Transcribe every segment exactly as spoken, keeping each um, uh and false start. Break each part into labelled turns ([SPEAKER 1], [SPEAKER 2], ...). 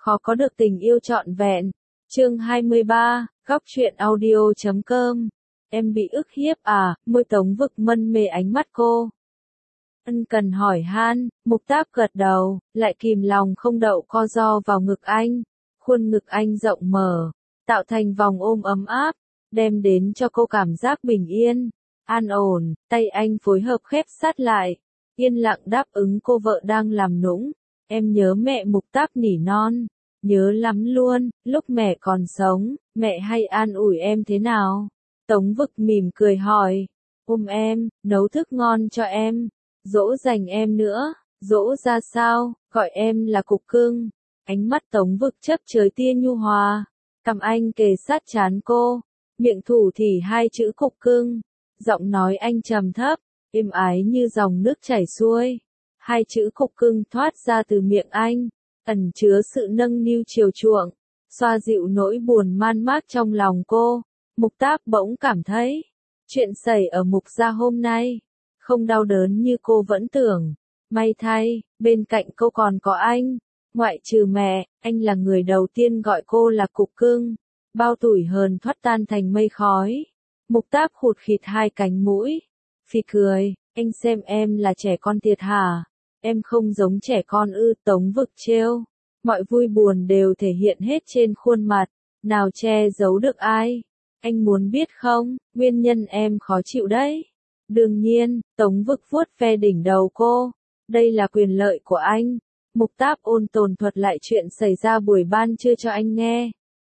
[SPEAKER 1] khó có được tình yêu trọn vẹn. Chương hai mươi ba, góc truyện audio chấm com. Em bị ức hiếp à? Môi Tống Vực mân mê ánh mắt cô. Ân cần hỏi han, Mục Táp gật đầu, lại kìm lòng không đậu co ro vào ngực anh. Khuôn ngực anh rộng mở, tạo thành vòng ôm ấm áp, đem đến cho cô cảm giác bình yên, an ổn. Tay anh phối hợp khép sát lại, yên lặng đáp ứng cô vợ đang làm nũng. Em nhớ mẹ. Mục Táp nỉ non. Nhớ lắm luôn, lúc mẹ còn sống, mẹ hay an ủi em thế nào? Tống Vực mỉm cười hỏi. Ôm em, nấu thức ngon cho em, dỗ dành em nữa. Dỗ ra sao? Gọi em là cục cưng. Ánh mắt Tống Vực chấp chới tia nhu hòa, cầm anh kề sát trán cô, miệng thủ thỉ hai chữ cục cưng. Giọng nói anh trầm thấp, êm ái như dòng nước chảy xuôi. Hai chữ cục cưng thoát ra từ miệng anh, ẩn chứa sự nâng niu chiều chuộng, xoa dịu nỗi buồn man mác trong lòng cô. Mục Táp bỗng cảm thấy, chuyện xảy ở Mục gia hôm nay, không đau đớn như cô vẫn tưởng. May thay, bên cạnh cô còn có anh. Ngoại trừ mẹ, anh là người đầu tiên gọi cô là cục cưng. Bao tủi hờn thoát tan thành mây khói. Mục Táp khụt khịt hai cánh mũi, phì cười. Anh xem em là trẻ con thiệt hả? Em không giống trẻ con ư? Tống Vực trêu. Mọi vui buồn đều thể hiện hết trên khuôn mặt, nào che giấu được ai. Anh muốn biết không, nguyên nhân em khó chịu đấy. Đương nhiên, Tống Vực vuốt ve đỉnh đầu cô. Đây là quyền lợi của anh. Mục Táp ôn tồn thuật lại chuyện xảy ra buổi ban trưa cho anh nghe.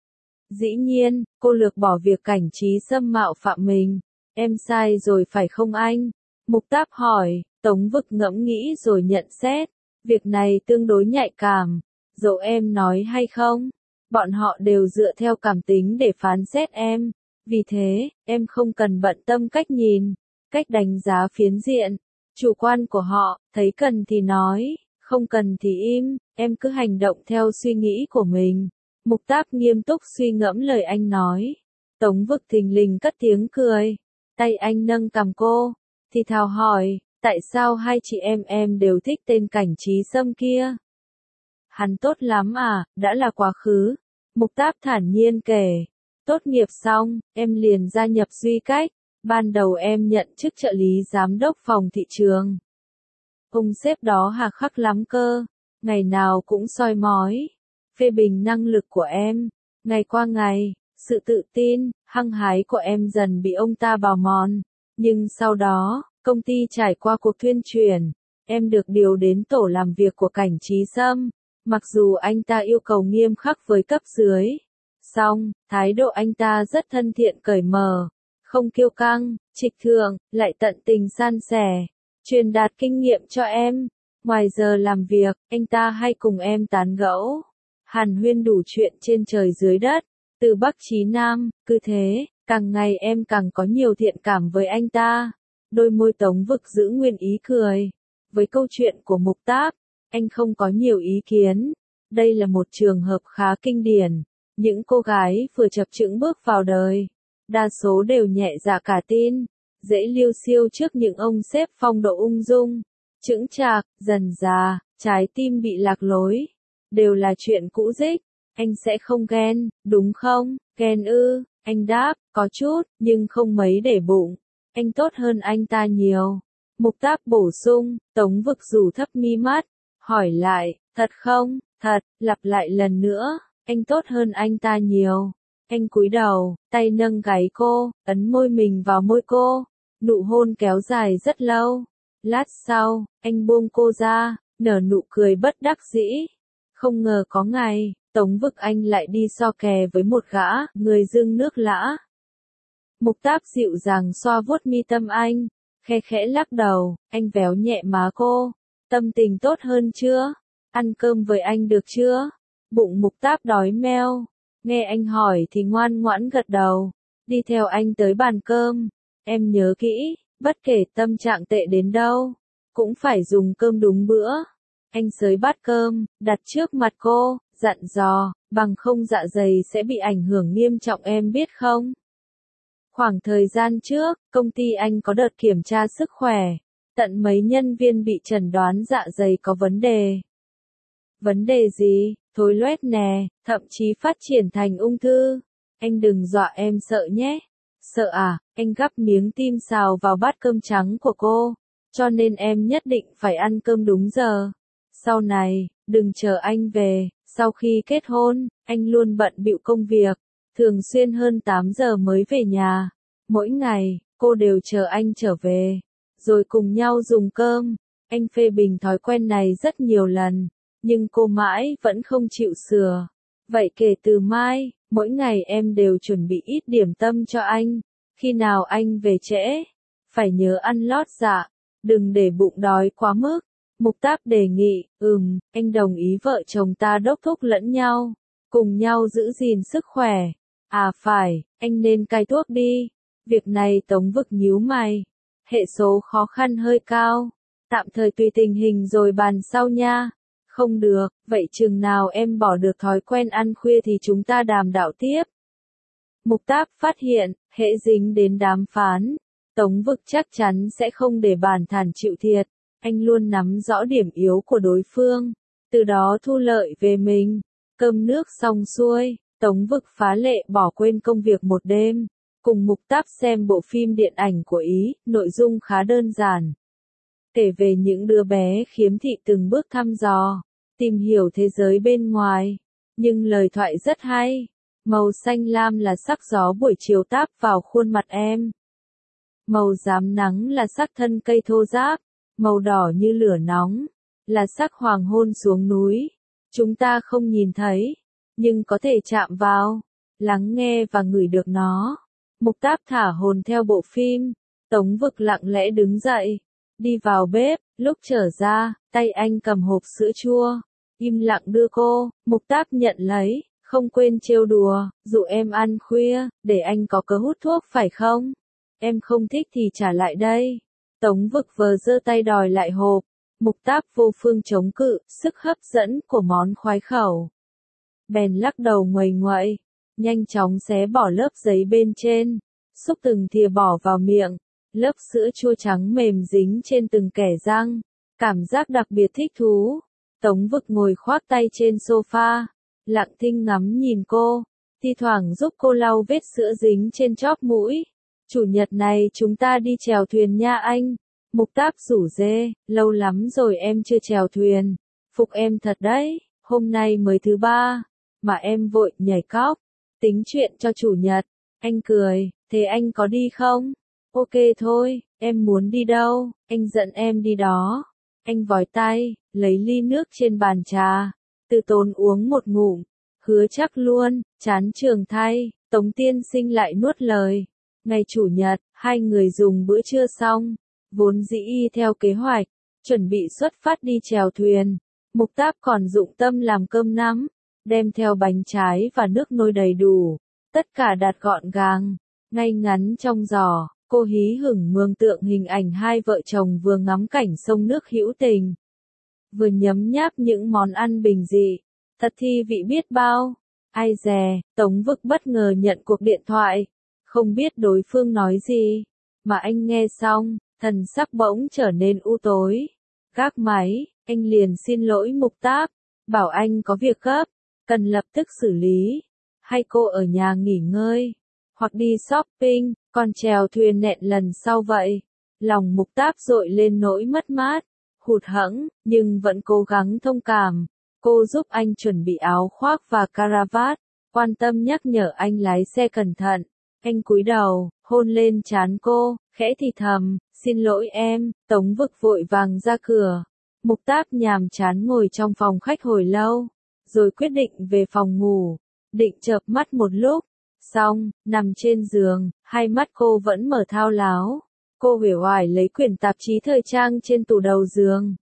[SPEAKER 1] Dĩ nhiên, cô lược bỏ việc Cảnh Trí xâm mạo phạm mình. Em sai rồi phải không anh? Mục Táp hỏi. Tống Vực ngẫm nghĩ rồi nhận xét. Việc này tương đối nhạy cảm. Dẫu em nói hay không, bọn họ đều dựa theo cảm tính để phán xét em. Vì thế, em không cần bận tâm cách nhìn, cách đánh giá phiến diện, chủ quan của họ. Thấy cần thì nói, không cần thì im, em cứ hành động theo suy nghĩ của mình. Mục Táp nghiêm túc suy ngẫm lời anh nói. Tống Vực thình lình cất tiếng cười. Tay anh nâng cằm cô, thì thào hỏi, tại sao hai chị em em đều thích tên Cảnh Trí Sâm kia? Hắn tốt lắm à? Đã là quá khứ. Mục Táp thản nhiên kể. Tốt nghiệp xong, em liền gia nhập Duy Cách. Ban đầu em nhận chức trợ lý giám đốc phòng thị trường. Ông sếp đó hà khắc lắm cơ. Ngày nào cũng soi mói, phê bình năng lực của em. Ngày qua ngày, sự tự tin, hăng hái của em dần bị ông ta bào mòn. Nhưng sau đó, công ty trải qua cuộc tuyên truyền, em được điều đến tổ làm việc của Cảnh Trí Sâm. Mặc dù anh ta yêu cầu nghiêm khắc với cấp dưới, song thái độ anh ta rất thân thiện cởi mở, không kiêu căng, trịch thượng, lại tận tình san sẻ, truyền đạt kinh nghiệm cho em. Ngoài giờ làm việc, anh ta hay cùng em tán gẫu, hàn huyên đủ chuyện trên trời dưới đất, từ Bắc chí Nam. Cứ thế, càng ngày em càng có nhiều thiện cảm với anh ta. Đôi môi Tống Vực giữ nguyên ý cười. Với câu chuyện của Mục Táp, anh không có nhiều ý kiến. Đây là một trường hợp khá kinh điển. Những cô gái vừa chập chững bước vào đời, đa số đều nhẹ dạ cả tin, dễ liêu xiêu trước những ông sếp phong độ ung dung, chững chạc. Dần dà, trái tim bị lạc lối, đều là chuyện cũ dích. Anh sẽ không ghen, đúng không? Ghen ư? Anh đáp, có chút, nhưng không mấy để bụng. Anh tốt hơn anh ta nhiều. Mục Táp bổ sung. Tống Vực rủ thấp mi mắt, hỏi lại, thật không? Thật. Lặp lại lần nữa, anh tốt hơn anh ta nhiều. Anh cúi đầu, tay nâng gáy cô, ấn môi mình vào môi cô. Nụ hôn kéo dài rất lâu. Lát sau, anh buông cô ra, nở nụ cười bất đắc dĩ. Không ngờ có ngày, Tống Vực anh lại đi so kè với một gã, người dưng nước lã. Mục Táp dịu dàng xoa vuốt mi tâm anh, khe khẽ lắc đầu. Anh véo nhẹ má cô. Tâm tình tốt hơn chưa? Ăn cơm với anh được chưa? Bụng Mục Táp đói meo. Nghe anh hỏi thì ngoan ngoãn gật đầu. Đi theo anh tới bàn cơm. Em nhớ kỹ, bất kể tâm trạng tệ đến đâu, cũng phải dùng cơm đúng bữa. Anh xới bát cơm, đặt trước mặt cô, dặn dò, bằng không dạ dày sẽ bị ảnh hưởng nghiêm trọng em biết không? Khoảng thời gian trước, công ty anh có đợt kiểm tra sức khỏe. Tận mấy nhân viên bị chẩn đoán dạ dày có vấn đề. Vấn đề gì? Thối loét nè, thậm chí phát triển thành ung thư. Anh đừng dọa em sợ nhé. Sợ à? Anh gắp miếng tim xào vào bát cơm trắng của cô. Cho nên em nhất định phải ăn cơm đúng giờ. Sau này, đừng chờ anh về. Sau khi kết hôn, anh luôn bận bịu công việc. Thường xuyên hơn tám giờ mới về nhà. Mỗi ngày, cô đều chờ anh trở về. Rồi cùng nhau dùng cơm. Anh phê bình thói quen này rất nhiều lần. Nhưng cô mãi vẫn không chịu sửa. Vậy kể từ mai, mỗi ngày em đều chuẩn bị ít điểm tâm cho anh. Khi nào anh về trễ, phải nhớ ăn lót dạ. Đừng để bụng đói quá mức. Mục Táp đề nghị, ừm, anh đồng ý vợ chồng ta đốc thúc lẫn nhau. Cùng nhau giữ gìn sức khỏe. À phải, anh nên cai thuốc đi. Việc này Tống Vực nhíu mày. Hệ số khó khăn hơi cao. Tạm thời tùy tình hình rồi bàn sau nha. Không được, vậy chừng nào em bỏ được thói quen ăn khuya thì chúng ta đàm đạo tiếp. Mục Táp phát hiện, hễ dính đến đàm phán, Tống Vực chắc chắn sẽ không để bản thản chịu thiệt. Anh luôn nắm rõ điểm yếu của đối phương, từ đó thu lợi về mình. Cơm nước xong xuôi, Tống Vực phá lệ bỏ quên công việc một đêm, cùng Mục Táp xem bộ phim điện ảnh của Ý, nội dung khá đơn giản. Kể về những đứa bé khiếm thị từng bước thăm dò, tìm hiểu thế giới bên ngoài, nhưng lời thoại rất hay. Màu xanh lam là sắc gió buổi chiều táp vào khuôn mặt em. Màu rám nắng là sắc thân cây thô ráp, màu đỏ như lửa nóng, là sắc hoàng hôn xuống núi. Chúng ta không nhìn thấy, nhưng có thể chạm vào, lắng nghe và ngửi được nó. Mục Táp thả hồn theo bộ phim, Tống Vực lặng lẽ đứng dậy, đi vào bếp, lúc trở ra, tay anh cầm hộp sữa chua, im lặng đưa cô. Mục Táp nhận lấy, không quên trêu đùa, dụ em ăn khuya, để anh có cớ hút thuốc phải không? Em không thích thì trả lại đây. Tống Vực vờ giơ tay đòi lại hộp. Mục Táp vô phương chống cự, sức hấp dẫn của món khoái khẩu. Bèn lắc đầu nguầy nguậy, nhanh chóng xé bỏ lớp giấy bên trên, xúc từng thìa bỏ vào miệng. Lớp sữa chua trắng mềm dính trên từng kẻ răng, cảm giác đặc biệt thích thú. Tống Vực ngồi khoác tay trên sofa, lặng thinh ngắm nhìn cô, thi thoảng giúp cô lau vết sữa dính trên chóp mũi. Chủ nhật này chúng ta đi chèo thuyền nha anh. Mục Táp rủ dê, lâu lắm rồi em chưa chèo thuyền. Phục em thật đấy, hôm nay mới thứ ba, mà em vội nhảy cóc. Tính chuyện cho chủ nhật. Anh cười, thế anh có đi không? Ok thôi, em muốn đi đâu, anh dẫn em đi đó. Anh vòi tay, lấy ly nước trên bàn trà, từ tốn uống một ngụm, hứa chắc luôn, chán trường thay. Tống tiên sinh lại nuốt lời. Ngày chủ nhật, hai người dùng bữa trưa xong, vốn dĩ theo kế hoạch, chuẩn bị xuất phát đi chèo thuyền. Mục Táp còn dụng tâm làm cơm nắm, đem theo bánh trái và nước nôi đầy đủ, tất cả đặt gọn gàng, ngay ngắn trong giỏ. Cô hí hửng mường tượng hình ảnh hai vợ chồng vừa ngắm cảnh sông nước hữu tình, vừa nhấm nháp những món ăn bình dị, thật thi vị biết bao. Ai dè, Tống Vực bất ngờ nhận cuộc điện thoại, không biết đối phương nói gì, mà anh nghe xong, thần sắc bỗng trở nên u tối. Gác máy, anh liền xin lỗi Mục Táp, bảo anh có việc gấp, cần lập tức xử lý, hay cô ở nhà nghỉ ngơi, hoặc đi shopping, còn chèo thuyền nẹn lần sau vậy. Lòng Mục Táp dội lên nỗi mất mát, hụt hẫng, nhưng vẫn cố gắng thông cảm. Cô giúp anh chuẩn bị áo khoác và caravat, quan tâm nhắc nhở anh lái xe cẩn thận. Anh cúi đầu, hôn lên trán cô, khẽ thì thầm, xin lỗi em. Tống Vực vội vàng ra cửa. Mục Táp nhàm chán ngồi trong phòng khách hồi lâu, rồi quyết định về phòng ngủ, định chợp mắt một lúc. Xong, nằm trên giường, hai mắt cô vẫn mở thao láo. Cô uể oải lấy quyển tạp chí thời trang trên tủ đầu giường.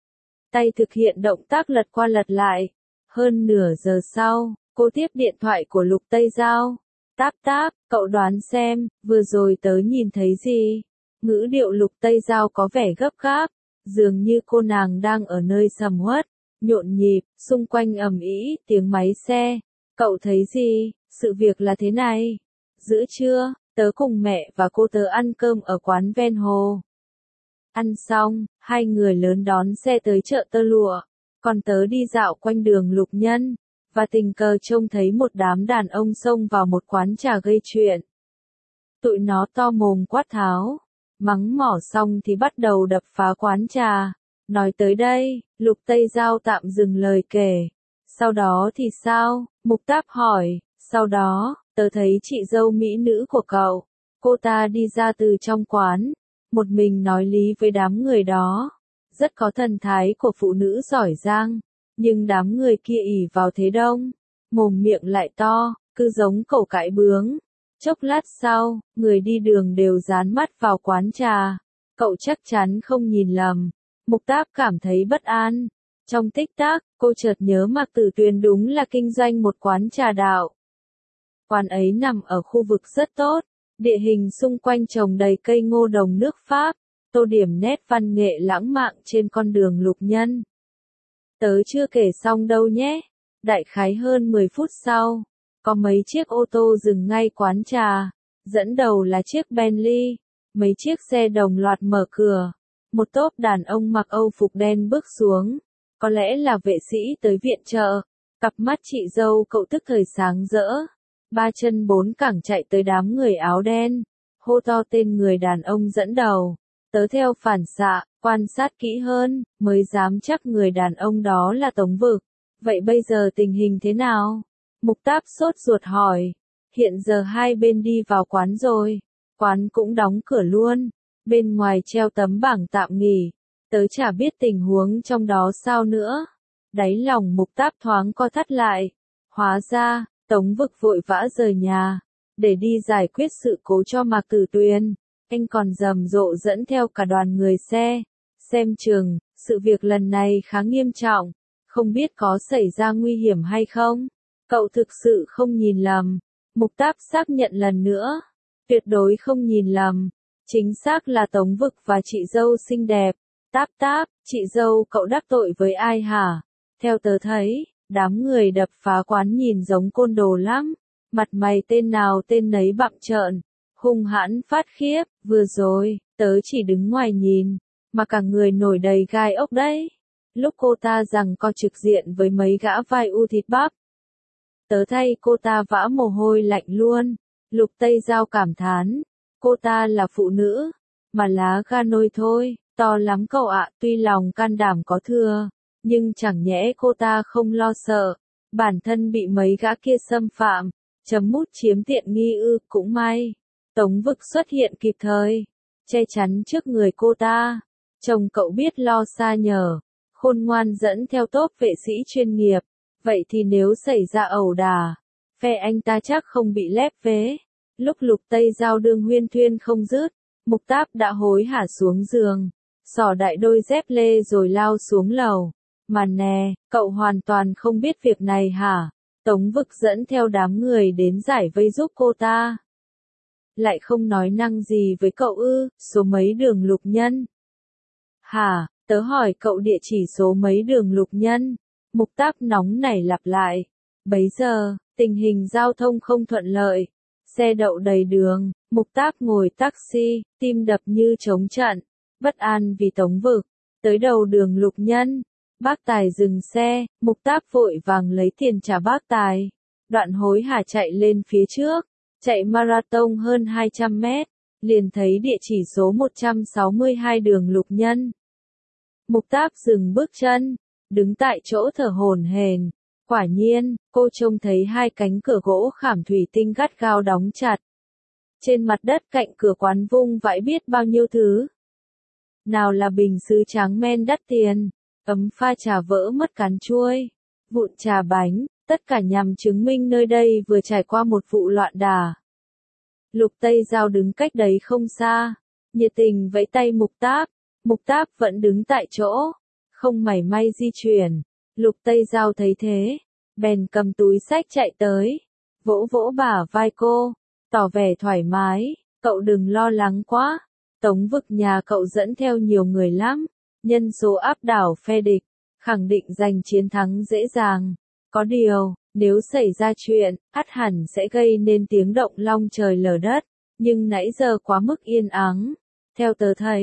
[SPEAKER 1] Tay thực hiện động tác lật qua lật lại. Hơn nửa giờ sau, cô tiếp điện thoại của Lục Tây Giao. Táp táp, cậu đoán xem, vừa rồi tớ nhìn thấy gì? Ngữ điệu Lục Tây Giao có vẻ gấp gáp, dường như cô nàng đang ở nơi sầm uất, nhộn nhịp, xung quanh ầm ĩ tiếng máy xe. Cậu thấy gì? Sự việc là thế này. Giữa trưa, tớ cùng mẹ và cô tớ ăn cơm ở quán ven hồ. Ăn xong, hai người lớn đón xe tới chợ Tơ Lụa. Còn tớ đi dạo quanh đường Lục Nhân, và tình cờ trông thấy một đám đàn ông xông vào một quán trà gây chuyện. Tụi nó to mồm quát tháo, mắng mỏ xong thì bắt đầu đập phá quán trà. Nói tới đây, Lục Tây Giao tạm dừng lời kể. Sau đó thì sao? Mục Táp hỏi. Sau đó, tớ thấy chị dâu mỹ nữ của cậu. Cô ta đi ra từ trong quán, một mình nói lý với đám người đó. Rất có thần thái của phụ nữ giỏi giang, nhưng đám người kia ỷ vào thế đông, mồm miệng lại to, cứ giống cẩu cãi bướng. Chốc lát sau, người đi đường đều dán mắt vào quán trà. Cậu chắc chắn không nhìn lầm. Mục Táp cảm thấy bất an. Trong tích tắc, cô chợt nhớ Mạc Tử Tuyền đúng là kinh doanh một quán trà đạo. Quán ấy nằm ở khu vực rất tốt, địa hình xung quanh trồng đầy cây ngô đồng nước Pháp, tô điểm nét văn nghệ lãng mạn trên con đường Lục Nhân. Tớ chưa kể xong đâu nhé. Đại khái hơn mười phút sau, có mấy chiếc ô tô dừng ngay quán trà, dẫn đầu là chiếc Bentley, mấy chiếc xe đồng loạt mở cửa. Một tốp đàn ông mặc Âu phục đen bước xuống, có lẽ là vệ sĩ tới viện trợ. Cặp mắt chị dâu cậu tức thời sáng rỡ, ba chân bốn cẳng chạy tới đám người áo đen, hô to tên người đàn ông dẫn đầu. Tớ theo phản xạ, quan sát kỹ hơn, mới dám chắc người đàn ông đó là Tống Vực. Vậy bây giờ tình hình thế nào? Mục Táp sốt ruột hỏi. Hiện giờ hai bên đi vào quán rồi, quán cũng đóng cửa luôn. Bên ngoài treo tấm bảng tạm nghỉ, tớ chả biết tình huống trong đó sao nữa. Đáy lòng Mục Táp thoáng co thắt lại. Hóa ra, Tống Vực vội vã rời nhà, để đi giải quyết sự cố cho Mạc Tử Tuyền. Anh còn rầm rộ dẫn theo cả đoàn người xe. Xem chừng, sự việc lần này khá nghiêm trọng, không biết có xảy ra nguy hiểm hay không. Cậu thực sự không nhìn lầm. Mục Táp xác nhận lần nữa. Tuyệt đối không nhìn lầm. Chính xác là Tống Vực và chị dâu xinh đẹp. Táp Táp, chị dâu cậu đắc tội với ai hả? Theo tớ thấy, đám người đập phá quán nhìn giống côn đồ lắm. Mặt mày tên nào tên nấy bặm trợn, hung hãn phát khiếp. Vừa rồi, tớ chỉ đứng ngoài nhìn, mà cả người nổi đầy gai ốc đấy. Lúc cô ta giằng co trực diện với mấy gã vai u thịt bắp, tớ thay cô ta vã mồ hôi lạnh luôn. Lục Tây Giao cảm thán, cô ta là phụ nữ, mà lá gan nôi thôi, to lắm cậu ạ. Tuy lòng can đảm có thừa, nhưng chẳng nhẽ cô ta không lo sợ, bản thân bị mấy gã kia xâm phạm, chấm mút chiếm tiện nghi ư. Cũng may, Tống Vực xuất hiện kịp thời, che chắn trước người cô ta. Chồng cậu biết lo xa nhờ, khôn ngoan dẫn theo tốp vệ sĩ chuyên nghiệp. Vậy thì nếu xảy ra ẩu đả, phe anh ta chắc không bị lép vế. Lúc Lục Tây Giao đương huyên thuyên không dứt, Mục Táp đã hối hả xuống giường, xỏ đại đôi dép lê rồi lao xuống lầu. Mà nè, cậu hoàn toàn không biết việc này hả? Tống Vực dẫn theo đám người đến giải vây giúp cô ta. Lại không nói năng gì với cậu ư? Số mấy đường Lục Nhân? Hả, tớ hỏi cậu địa chỉ số mấy đường Lục Nhân? Mục Táp nóng nảy lặp lại. Bấy giờ, tình hình giao thông không thuận lợi, xe đậu đầy đường. Mục Táp ngồi taxi, tim đập như trống trận, bất an vì Tống Vực. Tới đầu đường Lục Nhân, bác tài dừng xe, Mục Táp vội vàng lấy tiền trả bác tài. Đoạn hối hả chạy lên phía trước, chạy marathon hơn hai trăm mét, liền thấy địa chỉ số một trăm sáu mươi hai đường Lục Nhân. Mục Táp dừng bước chân, đứng tại chỗ thở hổn hển. Quả nhiên, cô trông thấy hai cánh cửa gỗ khảm thủy tinh gắt gao đóng chặt. Trên mặt đất cạnh cửa quán vung vãi biết bao nhiêu thứ. Nào là bình sứ tráng men đắt tiền, ấm pha trà vỡ mất cán chuôi, vụn trà bánh, tất cả nhằm chứng minh nơi đây vừa trải qua một vụ loạn đả. Lục Tây Giao đứng cách đấy không xa, nhiệt tình vẫy tay Mục Táp. Mục Táp vẫn đứng tại chỗ, không mảy may di chuyển. Lục Tây Giao thấy thế, bèn cầm túi xách chạy tới, vỗ vỗ bả vai cô, tỏ vẻ thoải mái. Cậu đừng lo lắng quá, Tống Vực nhà cậu dẫn theo nhiều người lắm, nhân số áp đảo phe địch, khẳng định giành chiến thắng dễ dàng. Có điều, nếu xảy ra chuyện, ắt hẳn sẽ gây nên tiếng động long trời lở đất, nhưng nãy giờ quá mức yên ắng. Theo tớ thấy,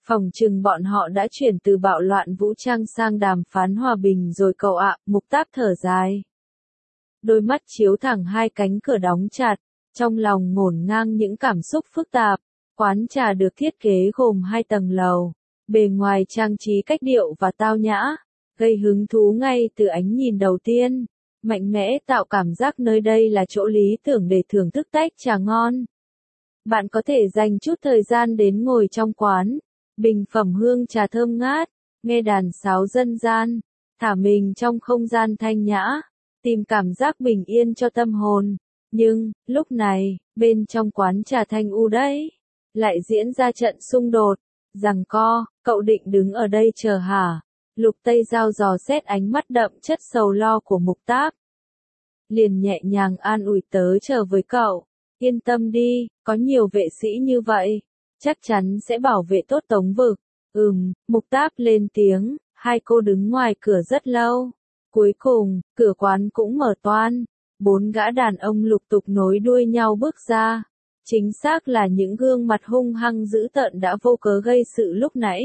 [SPEAKER 1] Phỏng chừng bọn họ đã chuyển từ bạo loạn vũ trang sang đàm phán hòa bình rồi cậu ạ, Mục Táp thở dài. Đôi mắt chiếu thẳng hai cánh cửa đóng chặt, trong lòng ngổn ngang những cảm xúc phức tạp. Quán trà được thiết kế gồm hai tầng lầu, bề ngoài trang trí cách điệu và tao nhã, gây hứng thú ngay từ ánh nhìn đầu tiên, mạnh mẽ tạo cảm giác nơi đây là chỗ lý tưởng để thưởng thức tách trà ngon. Bạn có thể dành chút thời gian đến ngồi trong quán, bình phẩm hương trà thơm ngát, nghe đàn sáo dân gian, thả mình trong không gian thanh nhã, tìm cảm giác bình yên cho tâm hồn. Nhưng, lúc này, bên trong quán trà thanh u đấy, lại diễn ra trận xung đột, giằng co, cậu định đứng ở đây chờ hả? Lục Tây Giao dò xét ánh mắt đậm chất sầu lo của Mục Táp. Liền nhẹ nhàng an ủi tớ chờ với cậu, yên tâm đi, có nhiều vệ sĩ như vậy, chắc chắn sẽ bảo vệ tốt Tống Vực. Ừm, Mục Táp lên tiếng, hai cô đứng ngoài cửa rất lâu. Cuối cùng, cửa quán cũng mở toang, bốn gã đàn ông lục tục nối đuôi nhau bước ra. Chính xác là những gương mặt hung hăng dữ tợn đã vô cớ gây sự lúc nãy.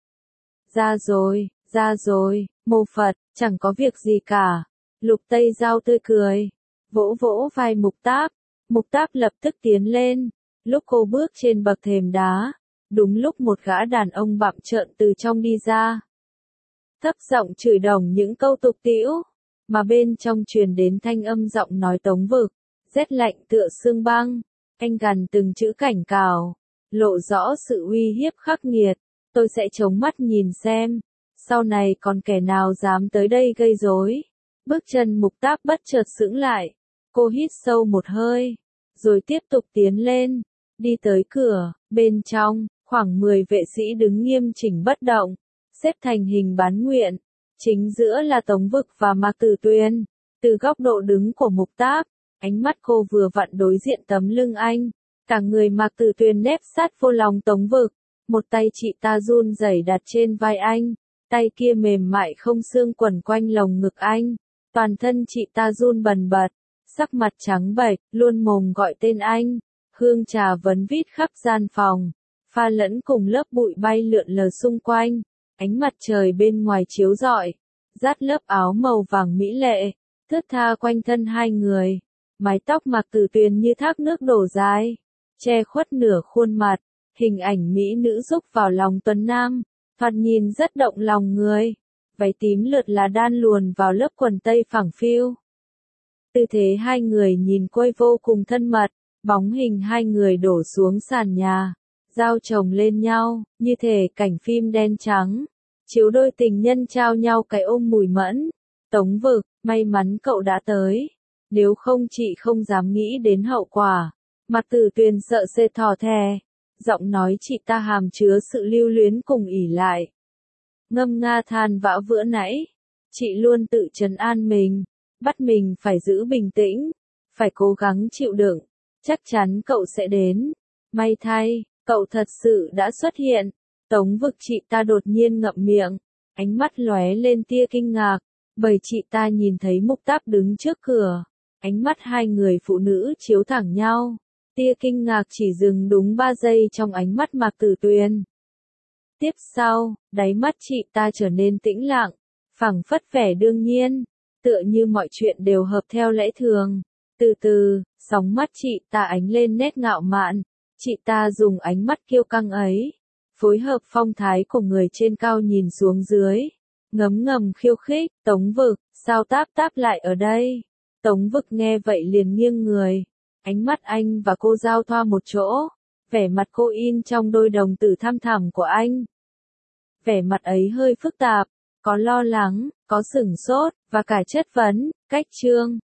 [SPEAKER 1] Ra rồi, ra rồi, Mô Phật, chẳng có việc gì cả. Lục Tây Giao tươi cười, vỗ vỗ vai Mục Táp. Mục Táp lập tức tiến lên. Lúc cô bước trên bậc thềm đá, đúng lúc một gã đàn ông bặm trợn từ trong đi ra. Thấp giọng chửi đồng những câu tục tĩu, mà bên trong truyền đến thanh âm giọng nói Tống Vực, rét lạnh tựa xương băng. Anh gằn từng chữ cảnh cáo, lộ rõ sự uy hiếp khắc nghiệt. Tôi sẽ chống mắt nhìn xem, sau này còn kẻ nào dám tới đây gây rối. Bước chân Mục Táp bất chợt sững lại, cô hít sâu một hơi, rồi tiếp tục tiến lên, đi tới cửa, bên trong, khoảng mười vệ sĩ đứng nghiêm chỉnh bất động, xếp thành hình bán nguyện, chính giữa là Tống Vực và Mạc Tử Tuyền. Từ góc độ đứng của Mục Táp, ánh mắt cô vừa vặn đối diện tấm lưng anh, cả người Mạc Tử Tuyền nép sát vô lòng Tống Vực, một tay chị ta run rẩy đặt trên vai anh, tay kia mềm mại không xương quẩn quanh lồng ngực anh, toàn thân chị ta run bần bật, sắc mặt trắng bệch, luôn mồm gọi tên anh, hương trà vấn vít khắp gian phòng, pha lẫn cùng lớp bụi bay lượn lờ xung quanh, ánh mặt trời bên ngoài chiếu rọi, dát lớp áo màu vàng mỹ lệ, thướt tha quanh thân hai người. Mái tóc Mạc Tử Tuyền như thác nước đổ dài, che khuất nửa khuôn mặt, hình ảnh mỹ nữ rúc vào lòng tuấn nam, thoạt nhìn rất động lòng người. Váy tím lượt là đan luồn vào lớp quần tây phẳng phiu. Tư thế hai người nhìn quây vô cùng thân mật, bóng hình hai người đổ xuống sàn nhà, giao chồng lên nhau, như thể cảnh phim đen trắng, chiếu đôi tình nhân trao nhau cái ôm mùi mẫn. Tống Vực, may mắn cậu đã tới. Nếu không chị không dám nghĩ đến hậu quả. Mạc Tử Tuyền sợ sệt thò thè, giọng nói chị ta hàm chứa sự lưu luyến cùng ỉ lại. Ngâm nga than vã vừa nãy, chị luôn tự trấn an mình, bắt mình phải giữ bình tĩnh, phải cố gắng chịu đựng, chắc chắn cậu sẽ đến. May thay, cậu thật sự đã xuất hiện. Tống Vực chị ta đột nhiên ngậm miệng, ánh mắt lóe lên tia kinh ngạc, bởi chị ta nhìn thấy Mục Táp đứng trước cửa. Ánh mắt hai người phụ nữ chiếu thẳng nhau, tia kinh ngạc chỉ dừng đúng ba giây trong ánh mắt Mạc Tử Tuyền. Tiếp sau, đáy mắt chị ta trở nên tĩnh lặng, phảng phất vẻ đương nhiên, tựa như mọi chuyện đều hợp theo lẽ thường. Từ từ, sóng mắt chị ta ánh lên nét ngạo mạn, chị ta dùng ánh mắt kiêu căng ấy, phối hợp phong thái của người trên cao nhìn xuống dưới, ngấm ngầm khiêu khích. Tống Vực, sao Táp Táp lại ở đây? Tống Vực nghe vậy liền nghiêng người, ánh mắt anh và cô giao thoa một chỗ, vẻ mặt cô in trong đôi đồng tử thăm thẳm của anh. Vẻ mặt ấy hơi phức tạp, có lo lắng, có sửng sốt, và cả chất vấn. Cách chương